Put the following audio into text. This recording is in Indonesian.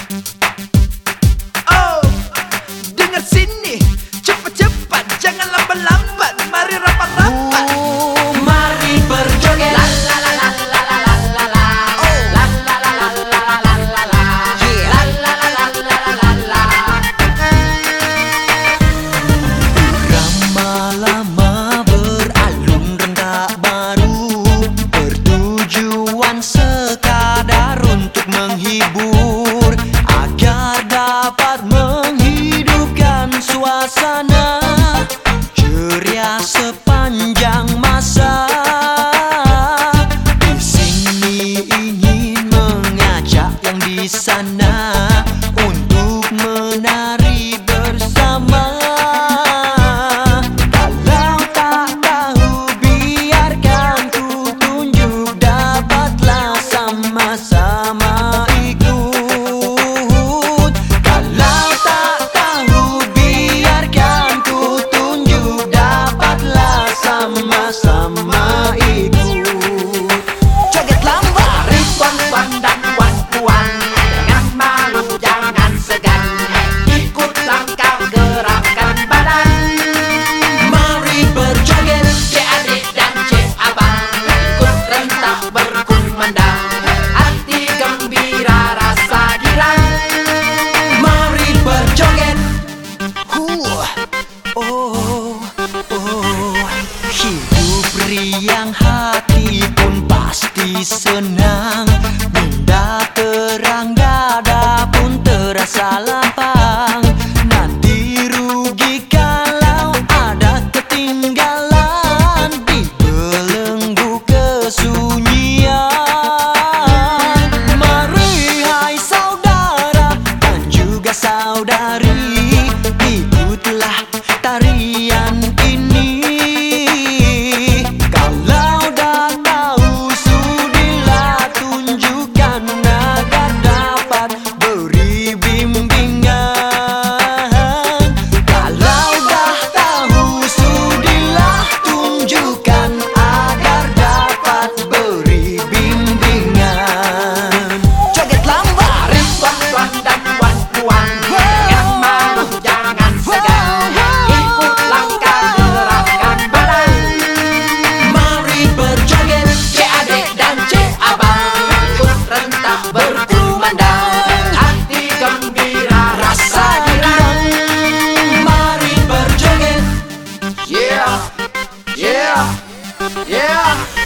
Oh, dengar sini, cepat-cepat, jangan lambat-lambat. Mari rapat-rapat. Mari berjoget. La la la la la la la la la. La la la la la la la la. La la la la la la la. Lama-lama beralun rentak baru, bertujuan sekadar untuk menghibur, agar dapat menghidupkan suasana ceria sepanjang masa. Di sini ingin mengajak yang di sana untuk menari bersama. Kalau tak tahu, biarkan ku tunjuk, dapatlah sama-sama ikut. Kalau tak tahu, biarkan ku tunjuk, dapatlah sama-sama ikut. Joget lambat, tuan-tuan dan puan-puan, jangan malu, jangan segan, ikut langkah gerakan badan. Mari berjoget, cik adik dan cik abang, ikut rentak berkumandang, hati gembira rasa girang. Mari berjoget. Hidup riang, hati pun pasti senang. Benda terang, dada pun terasa lapang. Nanti rugi kalau ada ketinggalan di belenggu kesunyian. Mari hai saudara dan juga saudari, ikutlah tarian ini. Kalau dah tahu, sudilah tunjukkan agar dapat beri bimbingan. Kalau dah tahu, sudilah tunjukkan agar dapat beri bimbingan. Joget lambat, tuan-tuan dan puan-puan, jangan malu, jangan segan, ikut langkah gerakan badan. Mari berjoget, cik adik dan cik abang, ikut rentak berkumandang, hati gembira rasa girang. Mari berjoget, yeah, yeah, yeah.